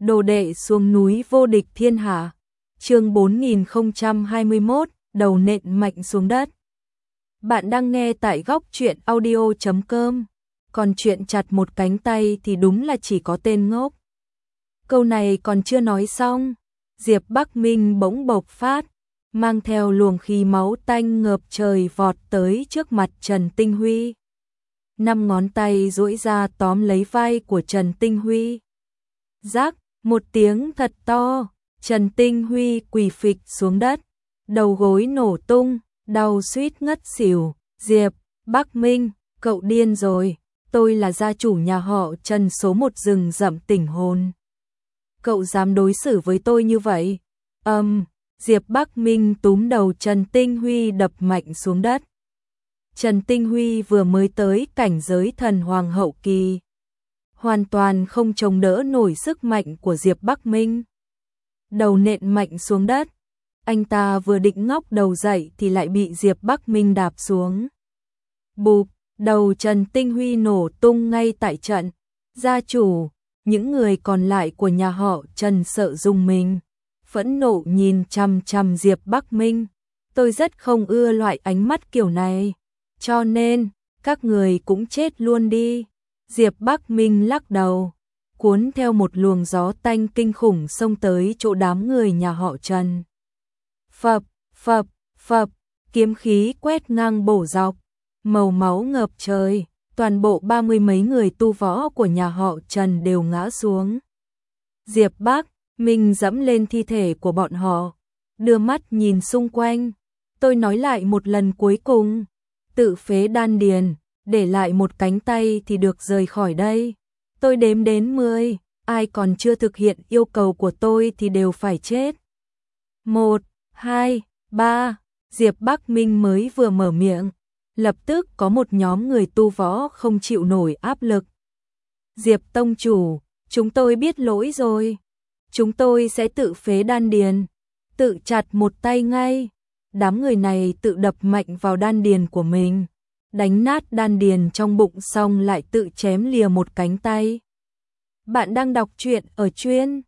Đồ đệ xuống núi vô địch thiên hạ. Chương 4021, đầu nện mạnh xuống đất. Bạn đang nghe tại góc truyện audio.com. Còn chuyện chặt một cánh tay thì đúng là chỉ có tên ngốc. Câu này còn chưa nói xong, Diệp Bắc Minh bỗng bộc phát, mang theo luồng khí máu tanh ngập trời vọt tới trước mặt Trần Tinh Huy. 5 ngón tay duỗi ra tóm lấy vai của Trần Tinh Huy. Rắc, một tiếng thật to, Trần Tinh Huy quỳ phịch xuống đất, đầu gối nổ tung, đau suýt ngất xỉu. Diệp Bắc Minh, cậu điên rồi, tôi là gia chủ nhà họ Trần số 1 rừng rậm Tỉnh Hồn. Cậu dám đối xử với tôi như vậy? Diệp Bắc Minh túm đầu Trần Tinh Huy đập mạnh xuống đất. Trần Tinh Huy vừa mới tới cảnh giới thần hoàng hậu kỳ, hoàn toàn không chống đỡ nổi sức mạnh của Diệp Bắc Minh. Đầu nện mạnh xuống đất, anh ta vừa định ngóc đầu dậy thì lại bị Diệp Bắc Minh đạp xuống. Bụp, đầu Trần Tinh Huy nổ tung ngay tại trận. Gia chủ, những người còn lại của nhà họ Trần sợ rùng mình, phẫn nộ nhìn chằm chằm Diệp Bắc Minh. Tôi rất không ưa loại ánh mắt kiểu này, cho nên các người cũng chết luôn đi. Diệp Bắc Minh lắc đầu, cuốn theo một luồng gió tanh kinh khủng xông tới chỗ đám người nhà họ Trần. Phập, phập, phập, kiếm khí quét ngang bổ dọc, màu máu ngập trời, toàn bộ 30 mấy người tu võ của nhà họ Trần đều ngã xuống. Diệp Bắc Minh dẫm lên thi thể của bọn họ, đưa mắt nhìn xung quanh. Tôi nói lại một lần cuối cùng, tự phế đan điền, để lại một cánh tay thì được rời khỏi đây. Tôi đếm đến 10, ai còn chưa thực hiện yêu cầu của tôi thì đều phải chết. 1, 2, 3, Diệp Bắc Minh mới vừa mở miệng, lập tức có một nhóm người tu võ không chịu nổi áp lực. Diệp tông chủ, chúng tôi biết lỗi rồi. Chúng tôi sẽ tự phế đan điền, tự chặt một tay ngay. Đám người này tự đập mạnh vào đan điền của mình, đánh nát đan điền trong bụng xong lại tự chém lìa một cánh tay. Bạn đang đọc truyện ở chuyên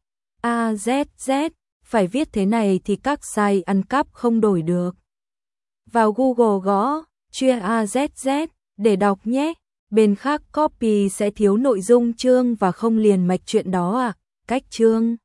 AZZ, phải viết thế này thì các site ăn cắp không đổi được. Vào Google gõ chuyên AZZ để đọc nhé. Bên khác copy sẽ thiếu nội dung chương và không liền mạch chuyện đó à. Cách chương